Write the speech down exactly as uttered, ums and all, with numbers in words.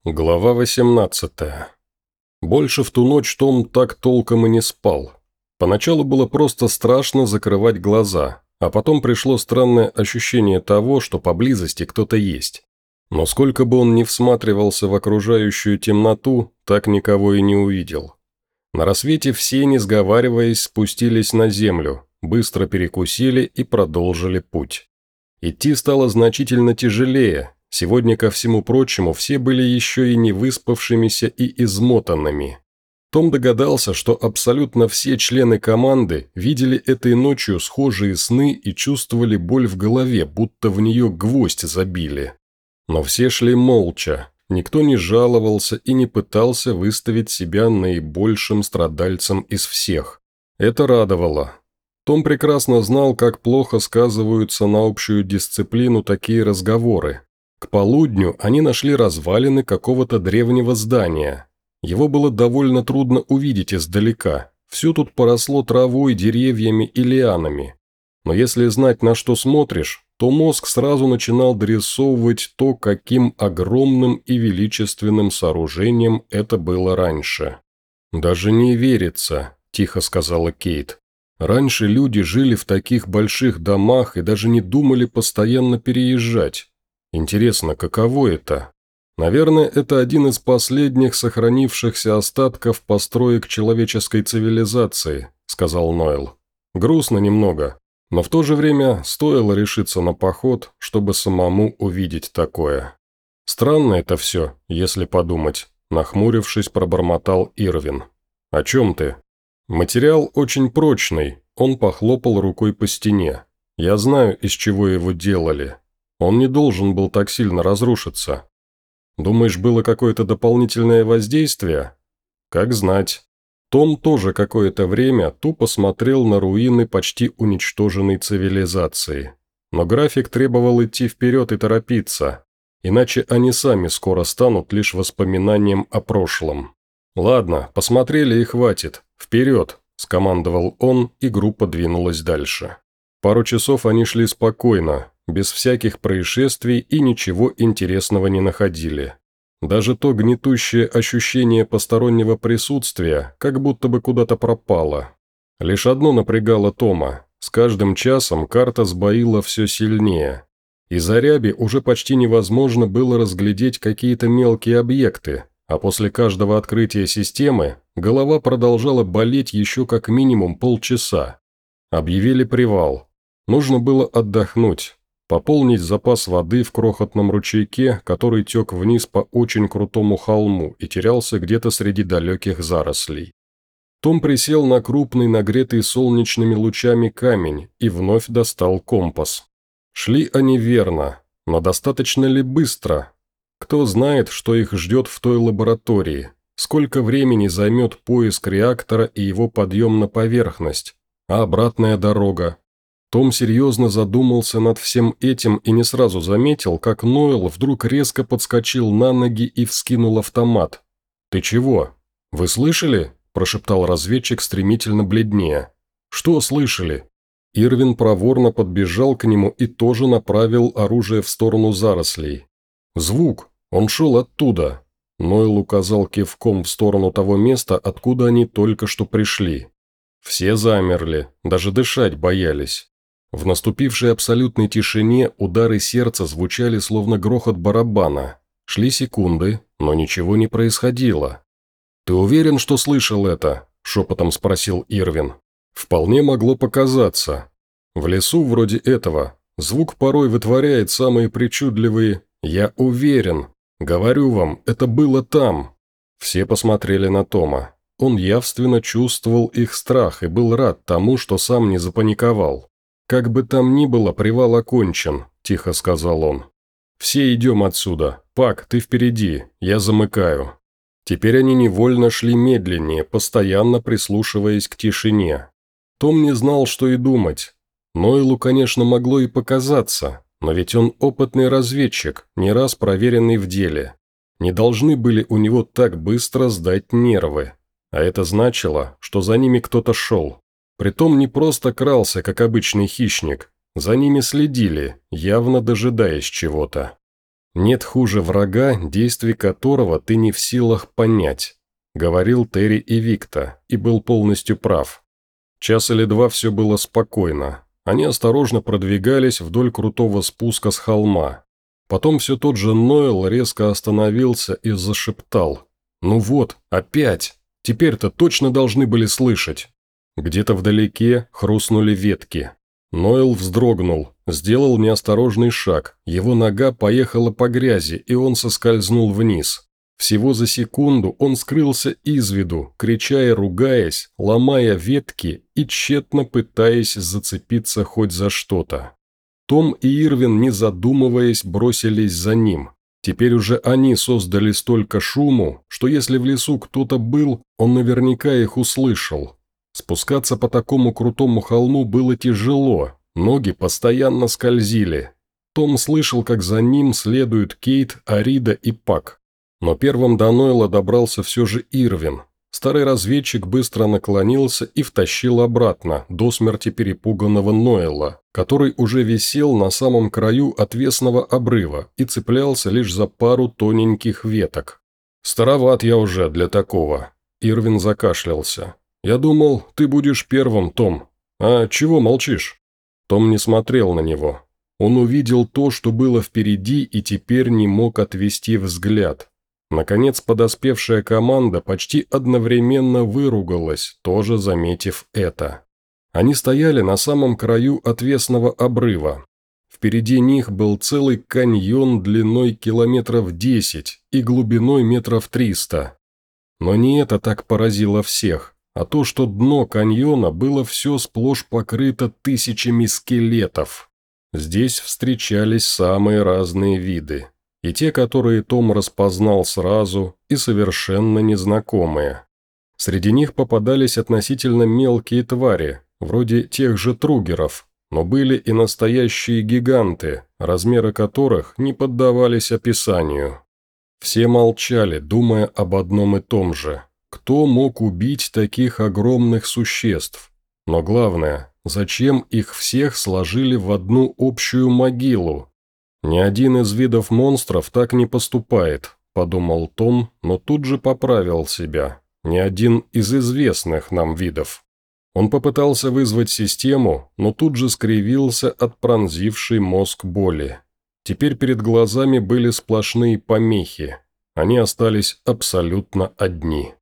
Глава восемнадцатая. Больше в ту ночь Том так толком и не спал. Поначалу было просто страшно закрывать глаза, а потом пришло странное ощущение того, что поблизости кто-то есть. Но сколько бы он ни всматривался в окружающую темноту, так никого и не увидел. На рассвете все, не сговариваясь, спустились на землю, быстро перекусили и продолжили путь. Идти стало значительно тяжелее. Сегодня, ко всему прочему, все были еще и не выспавшимися и измотанными. Том догадался, что абсолютно все члены команды видели этой ночью схожие сны и чувствовали боль в голове, будто в нее гвоздь забили. Но все шли молча, никто не жаловался и не пытался выставить себя наибольшим страдальцем из всех. Это радовало. Том прекрасно знал, как плохо сказываются на общую дисциплину такие разговоры. К полудню они нашли развалины какого-то древнего здания. Его было довольно трудно увидеть издалека. Все тут поросло травой, деревьями и лианами. Но если знать, на что смотришь, то мозг сразу начинал дорисовывать то, каким огромным и величественным сооружением это было раньше. «Даже не верится», – тихо сказала Кейт. «Раньше люди жили в таких больших домах и даже не думали постоянно переезжать. Интересно, каково это? Наверное, это один из последних сохранившихся остатков построек человеческой цивилизации», – сказал Нойл. «Грустно немного, но в то же время стоило решиться на поход, чтобы самому увидеть такое. Странно это все, если подумать», – нахмурившись, пробормотал Ирвин. «О чем ты?» «Материал очень прочный», – он похлопал рукой по стене. «Я знаю, из чего его делали. Он не должен был так сильно разрушиться. Думаешь, было какое-то дополнительное воздействие? Как знать». Том тоже какое-то время тупо смотрел на руины почти уничтоженной цивилизации. Но график требовал идти вперед и торопиться, иначе они сами скоро станут лишь воспоминанием о прошлом. «Ладно, посмотрели и хватит. Вперед!» – скомандовал он, и группа двинулась дальше. Пару часов они шли спокойно, без всяких происшествий и ничего интересного не находили. Даже то гнетущее ощущение постороннего присутствия как будто бы куда-то пропало. Лишь одно напрягало Тома. С каждым часом карта сбоила все сильнее. Из-за ряби уже почти невозможно было разглядеть какие-то мелкие объекты, а после каждого открытия системы голова продолжала болеть еще как минимум полчаса. Объявили привал. Нужно было отдохнуть. Пополнить запас воды в крохотном ручейке, который тек вниз по очень крутому холму и терялся где-то среди далеких зарослей. Том присел на крупный, нагретый солнечными лучами камень и вновь достал компас. Шли они верно, но достаточно ли быстро? Кто знает, что их ждет в той лаборатории, сколько времени займет поиск реактора и его подъем на поверхность, а обратная дорога? Том серьезно задумался над всем этим и не сразу заметил, как Нойл вдруг резко подскочил на ноги и вскинул автомат. «Ты чего? Вы слышали?» – прошептал разведчик стремительно бледнее. «Что слышали?» Ирвин проворно подбежал к нему и тоже направил оружие в сторону зарослей. «Звук! Он шел оттуда!» Нойл указал кивком в сторону того места, откуда они только что пришли. Все замерли, даже дышать боялись. В наступившей абсолютной тишине удары сердца звучали словно грохот барабана. Шли секунды, но ничего не происходило. «Ты уверен, что слышал это?» – шепотом спросил Ирвин. «Вполне могло показаться. В лесу вроде этого звук порой вытворяет самые причудливые. Я уверен. Говорю вам, это было там». Все посмотрели на Тома. Он явственно чувствовал их страх и был рад тому, что сам не запаниковал. «Как бы там ни было, привал окончен», – тихо сказал он. «Все идем отсюда. Пак, ты впереди, я замыкаю». Теперь они невольно шли медленнее, постоянно прислушиваясь к тишине. Том не знал, что и думать. Нойлу, конечно, могло и показаться, но ведь он опытный разведчик, не раз проверенный в деле. Не должны были у него так быстро сдать нервы. А это значило, что за ними кто-то шел. Притом не просто крался, как обычный хищник. За ними следили, явно дожидаясь чего-то. «Нет хуже врага, действий которого ты не в силах понять», — говорил Терри и Викта, и был полностью прав. Час или два все было спокойно. Они осторожно продвигались вдоль крутого спуска с холма. Потом все тот же Ноэл резко остановился и зашептал. «Ну вот, опять! Теперь-то точно должны были слышать!» Где-то вдалеке хрустнули ветки. Ноэл вздрогнул, сделал неосторожный шаг, его нога поехала по грязи, и он соскользнул вниз. Всего за секунду он скрылся из виду, крича и ругаясь, ломая ветки и тщетно пытаясь зацепиться хоть за что-то. Том и Ирвин, не задумываясь, бросились за ним. Теперь уже они создали столько шуму, что если в лесу кто-то был, он наверняка их услышал. Спускаться по такому крутому холму было тяжело, ноги постоянно скользили. Том слышал, как за ним следуют Кейт, Арида и Пак. Но первым до Нойла добрался все же Ирвин. Старый разведчик быстро наклонился и втащил обратно, до смерти перепуганного Нойла, который уже висел на самом краю отвесного обрыва и цеплялся лишь за пару тоненьких веток. «Староват я уже для такого», – Ирвин закашлялся. «Я думал, ты будешь первым, Том. А чего молчишь?» Том не смотрел на него. Он увидел то, что было впереди, и теперь не мог отвести взгляд. Наконец подоспевшая команда почти одновременно выругалась, тоже заметив это. Они стояли на самом краю отвесного обрыва. Впереди них был целый каньон длиной километров десять и глубиной метров триста. Но не это так поразило всех, а то, что дно каньона было все сплошь покрыто тысячами скелетов. Здесь встречались самые разные виды. И те, которые Том распознал сразу, и совершенно незнакомые. Среди них попадались относительно мелкие твари, вроде тех же тругеров, но были и настоящие гиганты, размеры которых не поддавались описанию. Все молчали, думая об одном и том же. Кто мог убить таких огромных существ? Но главное, зачем их всех сложили в одну общую могилу? «Ни один из видов монстров так не поступает», – подумал Том, но тут же поправил себя. «Ни один из известных нам видов». Он попытался вызвать систему, но тут же скривился от пронзившей мозг боли. Теперь перед глазами были сплошные помехи. Они остались абсолютно одни.